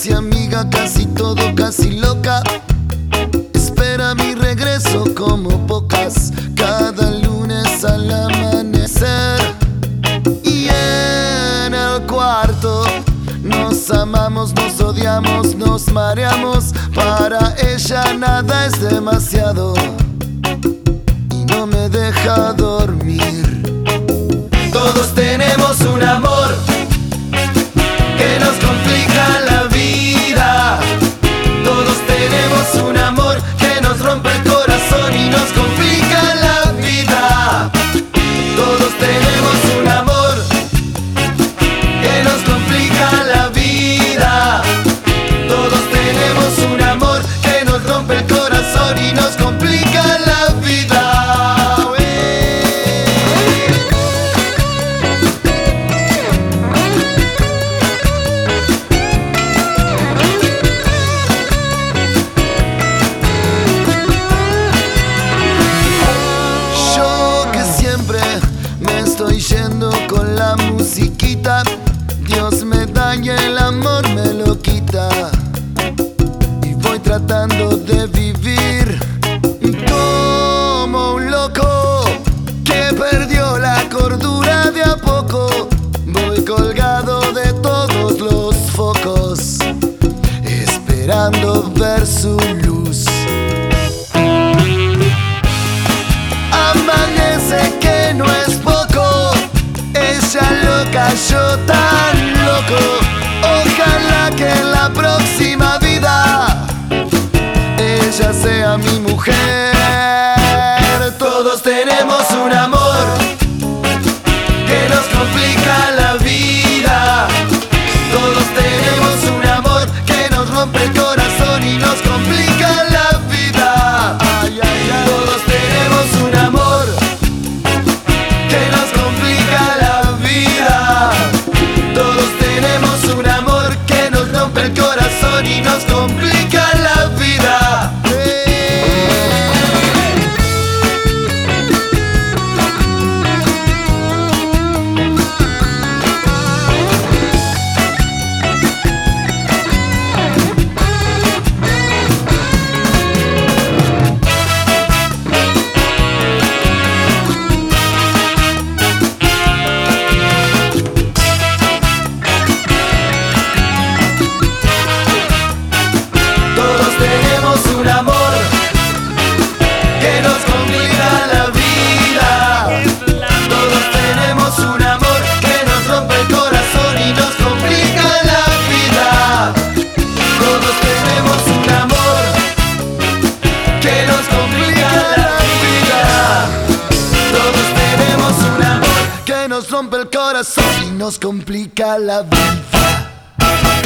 casi amiga, casi todo, casi loca. Espera mi regreso como pocas, cada lunes al amanecer. Y en el cuarto nos amamos, nos odiamos, nos mareamos. Para ella nada es demasiado y no me deja dormir. Todos tenemos un amor que nos complica la vida. Todos tenemos un amor que nos rompe el corazón y nos complica la vida. Todos tenemos un amor que nos complica la vida. Todos tenemos un amor que nos rompe el corazón y nos complica la vida. Estoy yendo con la musiquita, Dios me da y el amor me lo quita. Y voy tratando de vivir como un loco que perdió la cordura de a poco. Voy colgado de todos los focos, esperando ver su luz. Amanece que no es poco, ella loca, yo tan loco. Ojalá que en la próxima vida ella sea mi mujer. Todos tenemos un amor que nos complica la vida. Todos tenemos un amor que nos rompe el corazón y nos complica la vida. Ay, ay, ay. Todos tenemos un amor que nos complica la vida. Todos tenemos un amor que nos rompe el corazón y nos complica la vida. Un amor que nos complica la vida. Todos tenemos un amor que nos rompe el corazón y nos complica la vida. Todos tenemos un amor que nos complica la vida. Todos tenemos un amor que nos rompe el corazón y nos complica la vida.